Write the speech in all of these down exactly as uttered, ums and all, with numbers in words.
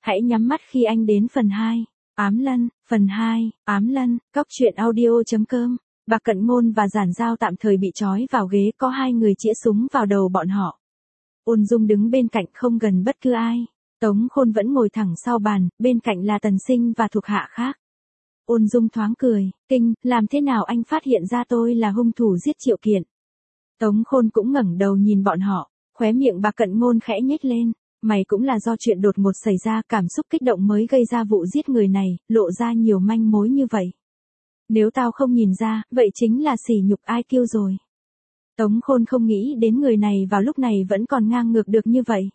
Hãy nhắm mắt khi anh đến phần hai. Ám Lân, phần hai, Ám Lân, cóc truyện audio.com. Bạc Cận Ngôn và Giản Giao tạm thời bị trói vào ghế, có hai người chĩa súng vào đầu bọn họ. Ôn Dung đứng bên cạnh không gần bất cứ ai. Tống Khôn vẫn ngồi thẳng sau bàn, bên cạnh là Tần Sinh và thuộc hạ khác. Ôn Dung thoáng cười, kinh, làm thế nào anh phát hiện ra tôi là hung thủ giết Triệu Kiện? Tống Khôn cũng ngẩng đầu nhìn bọn họ, khóe miệng Bạc Cận Ngôn khẽ nhếch lên. Mày cũng là do chuyện đột ngột xảy ra, cảm xúc kích động mới gây ra vụ giết người này, lộ ra nhiều manh mối như vậy. Nếu tao không nhìn ra, vậy chính là sỉ nhục i kiu rồi. Tống Khôn không nghĩ đến người này vào lúc này vẫn còn ngang ngược được như vậy.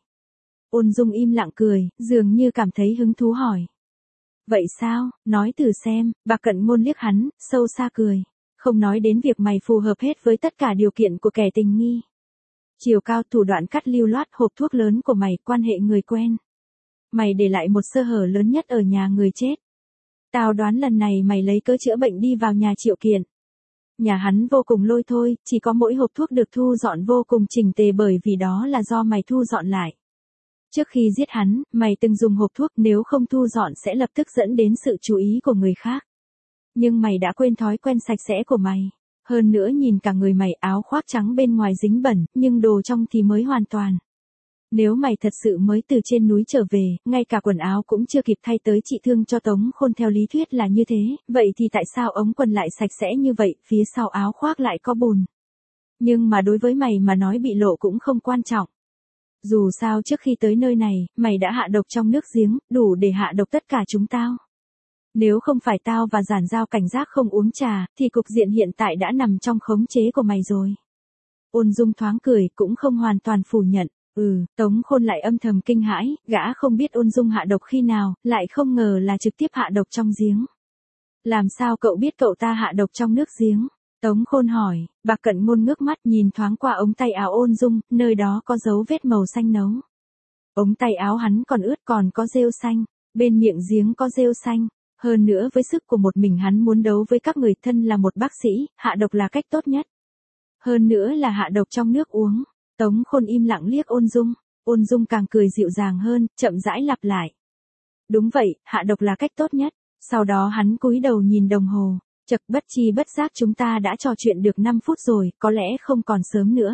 Ôn Dung im lặng cười, dường như cảm thấy hứng thú hỏi. Vậy sao, nói thử xem. Bạc Cận Ngôn liếc hắn, sâu xa cười. Không nói đến việc mày phù hợp hết với tất cả điều kiện của kẻ tình nghi. Chiều cao, thủ đoạn cắt lưu loát, hộp thuốc lớn của mày, quan hệ người quen. Mày để lại một sơ hở lớn nhất ở nhà người chết. Tao đoán lần này mày lấy cớ chữa bệnh đi vào nhà Triệu Kiện. Nhà hắn vô cùng lôi thôi, chỉ có mỗi hộp thuốc được thu dọn vô cùng chỉnh tề bởi vì đó là do mày thu dọn lại. Trước khi giết hắn, mày từng dùng hộp thuốc, nếu không thu dọn sẽ lập tức dẫn đến sự chú ý của người khác. Nhưng mày đã quên thói quen sạch sẽ của mày. Hơn nữa nhìn cả người mày, áo khoác trắng bên ngoài dính bẩn, nhưng đồ trong thì mới hoàn toàn. Nếu mày thật sự mới từ trên núi trở về, ngay cả quần áo cũng chưa kịp thay tới trị thương cho Tống Khôn, theo lý thuyết là như thế, vậy thì tại sao ống quần lại sạch sẽ như vậy, phía sau áo khoác lại có bùn? Nhưng mà đối với mày mà nói bị lộ cũng không quan trọng. Dù sao trước khi tới nơi này, mày đã hạ độc trong nước giếng, đủ để hạ độc tất cả chúng tao. Nếu không phải tao và Giản Giao cảnh giác không uống trà, thì cục diện hiện tại đã nằm trong khống chế của mày rồi. Ôn Dung thoáng cười, cũng không hoàn toàn phủ nhận. Ừ, Tống Khôn lại âm thầm kinh hãi, gã không biết Ôn Dung hạ độc khi nào, lại không ngờ là trực tiếp hạ độc trong giếng. Làm sao cậu biết cậu ta hạ độc trong nước giếng? Tống Khôn hỏi. Bạc Cận Ngôn ngước mắt nhìn thoáng qua ống tay áo Ôn Dung, nơi đó có dấu vết màu xanh nấu. Ống tay áo hắn còn ướt, còn có rêu xanh, bên miệng giếng có rêu xanh. Hơn nữa với sức của một mình hắn muốn đấu với các người, thân là một bác sĩ, hạ độc là cách tốt nhất. Hơn nữa là hạ độc trong nước uống. Tống Khôn im lặng liếc Ôn Dung. Ôn Dung càng cười dịu dàng hơn, chậm rãi lặp lại. Đúng vậy, hạ độc là cách tốt nhất. Sau đó hắn cúi đầu nhìn đồng hồ. Chậc, bất chi bất giác chúng ta đã trò chuyện được năm phút rồi, có lẽ không còn sớm nữa.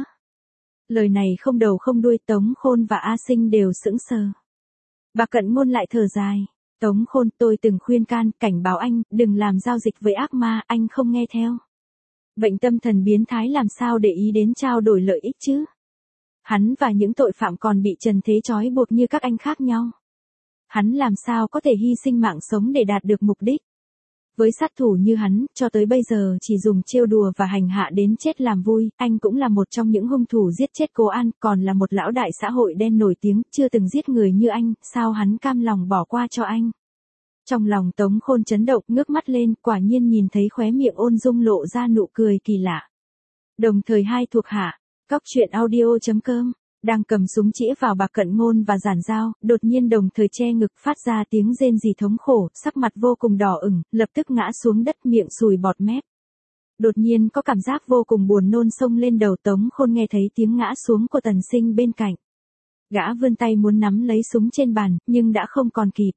Lời này không đầu không đuôi, Tống Khôn và A Sinh đều sững sờ. Bạc Cận Ngôn lại thở dài. Tống Khôn, tôi từng khuyên can, cảnh báo anh, đừng làm giao dịch với ác ma, anh không nghe theo. Bệnh tâm thần biến thái làm sao để ý đến trao đổi lợi ích chứ? Hắn và những tội phạm còn bị trần thế trói buộc như các anh khác nhau. Hắn làm sao có thể hy sinh mạng sống để đạt được mục đích? Với sát thủ như hắn, cho tới bây giờ chỉ dùng trêu đùa và hành hạ đến chết làm vui, anh cũng là một trong những hung thủ giết chết Cố An, còn là một lão đại xã hội đen nổi tiếng, chưa từng giết người như anh, sao hắn cam lòng bỏ qua cho anh? Trong lòng Tống Khôn chấn động, ngước mắt lên, quả nhiên nhìn thấy khóe miệng Ôn Dung lộ ra nụ cười kỳ lạ. Đồng thời hai thuộc hạ, cóc truyện audio.com, đang cầm súng chĩa vào Bạc Cận Ngôn và Giản Giao, đột nhiên đồng thời che ngực phát ra tiếng rên rỉ thống khổ, sắc mặt vô cùng đỏ ửng, lập tức ngã xuống đất, miệng sùi bọt mép. Đột nhiên có cảm giác vô cùng buồn nôn xông lên đầu Tống Khôn, nghe thấy tiếng ngã xuống của Tần Sinh bên cạnh. Gã vươn tay muốn nắm lấy súng trên bàn, nhưng đã không còn kịp.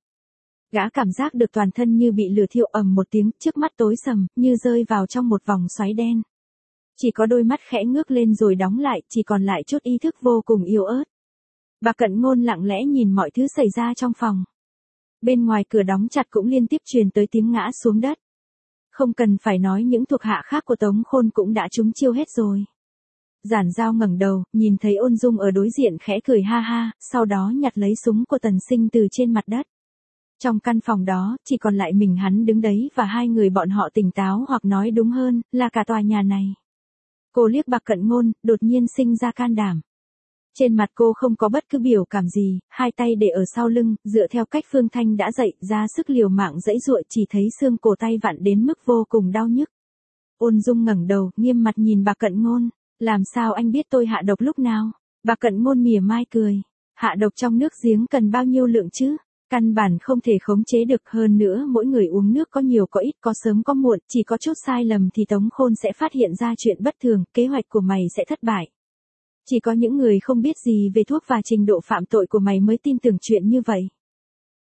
Gã cảm giác được toàn thân như bị lửa thiêu, ầm một tiếng, trước mắt tối sầm, như rơi vào trong một vòng xoáy đen. Chỉ có đôi mắt khẽ ngước lên rồi đóng lại, chỉ còn lại chút ý thức vô cùng yếu ớt. Bạc Cận Ngôn lặng lẽ nhìn mọi thứ xảy ra trong phòng. Bên ngoài cửa đóng chặt cũng liên tiếp truyền tới tiếng ngã xuống đất. Không cần phải nói, những thuộc hạ khác của Tống Khôn cũng đã trúng chiêu hết rồi. Giản Giao ngẩng đầu, nhìn thấy Ôn Dung ở đối diện khẽ cười ha ha, sau đó nhặt lấy súng của Tần Sinh từ trên mặt đất. Trong căn phòng đó, chỉ còn lại mình hắn đứng đấy và hai người bọn họ tỉnh táo, hoặc nói đúng hơn, là cả tòa nhà này. Cô liếc Bạc Cận Ngôn, đột nhiên sinh ra can đảm. Trên mặt cô không có bất cứ biểu cảm gì, hai tay để ở sau lưng, dựa theo cách Phương Thanh đã dạy, ra sức liều mạng giãy giụa, chỉ thấy xương cổ tay vặn đến mức vô cùng đau nhức. Ôn Dung ngẩng đầu, nghiêm mặt nhìn Bạc Cận Ngôn, làm sao anh biết tôi hạ độc lúc nào? Bạc Cận Ngôn mỉa mai cười, hạ độc trong nước giếng cần bao nhiêu lượng chứ? Căn bản không thể khống chế được, hơn nữa mỗi người uống nước có nhiều có ít, có sớm có muộn, chỉ có chút sai lầm thì Tống Khôn sẽ phát hiện ra chuyện bất thường, kế hoạch của mày sẽ thất bại. Chỉ có những người không biết gì về thuốc và trình độ phạm tội của mày mới tin tưởng chuyện như vậy.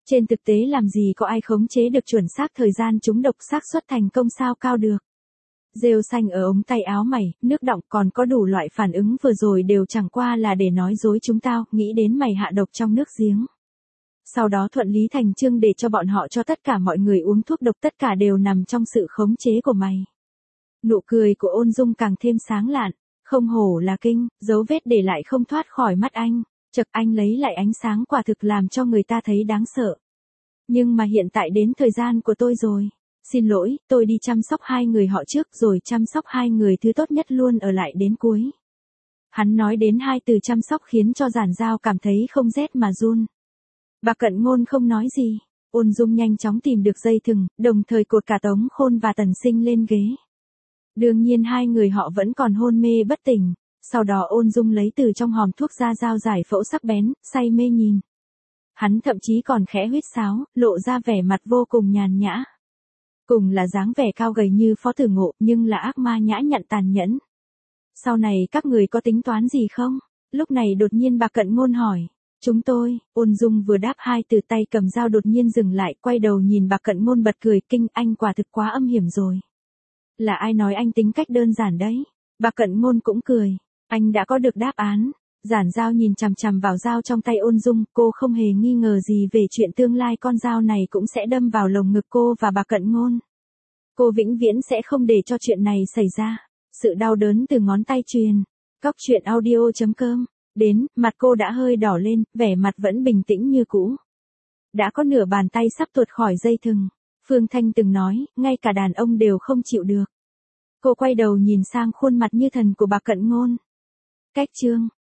Trên thực tế làm gì có ai khống chế được chuẩn xác thời gian trúng độc, xác suất thành công sao cao được. Rêu xanh ở ống tay áo mày, nước đọng, còn có đủ loại phản ứng vừa rồi đều chẳng qua là để nói dối chúng tao, nghĩ đến mày hạ độc trong nước giếng. Sau đó thuận lý thành chương để cho bọn họ cho tất cả mọi người uống thuốc độc, tất cả đều nằm trong sự khống chế của mày. Nụ cười của Ôn Dung càng thêm sáng lạn, không hổ là kinh, dấu vết để lại không thoát khỏi mắt anh, chợt anh lấy lại ánh sáng quả thực làm cho người ta thấy đáng sợ. Nhưng mà hiện tại đến thời gian của tôi rồi. Xin lỗi, tôi đi chăm sóc hai người họ trước rồi chăm sóc hai người thứ tốt nhất luôn ở lại đến cuối. Hắn nói đến hai từ chăm sóc khiến cho Giản Giao cảm thấy không rét mà run. Bà Cận Ngôn không nói gì, Ôn Dung nhanh chóng tìm được dây thừng, đồng thời cột cả Tống Khôn và Tần Sinh lên ghế. Đương nhiên hai người họ vẫn còn hôn mê bất tỉnh, sau đó Ôn Dung lấy từ trong hòm thuốc ra dao giải phẫu sắc bén, say mê nhìn. Hắn thậm chí còn khẽ huýt sáo, lộ ra vẻ mặt vô cùng nhàn nhã. Cùng là dáng vẻ cao gầy như Phó Tử Ngộ, nhưng là ác ma nhã nhặn tàn nhẫn. Sau này các người có tính toán gì không? Lúc này đột nhiên bà Cận Ngôn hỏi. Chúng tôi, Ôn Dung vừa đáp hai từ, tay cầm dao đột nhiên dừng lại, quay đầu nhìn bà Cận Ngôn bật cười, kinh, anh quả thực quá âm hiểm rồi. Là ai nói anh tính cách đơn giản đấy? Bà Cận Ngôn cũng cười. Anh đã có được đáp án. Giản Giao nhìn chằm chằm vào dao trong tay Ôn Dung, cô không hề nghi ngờ gì về chuyện tương lai con dao này cũng sẽ đâm vào lồng ngực cô và bà Cận Ngôn. Cô vĩnh viễn sẽ không để cho chuyện này xảy ra. Sự đau đớn từ ngón tay truyền. Cóc truyện audio chấm com. Đến, mặt cô đã hơi đỏ lên, vẻ mặt vẫn bình tĩnh như cũ. Đã có nửa bàn tay sắp tuột khỏi dây thừng. Phương Thanh từng nói, ngay cả đàn ông đều không chịu được. Cô quay đầu nhìn sang khuôn mặt như thần của bà Cận Ngôn. Cách chương.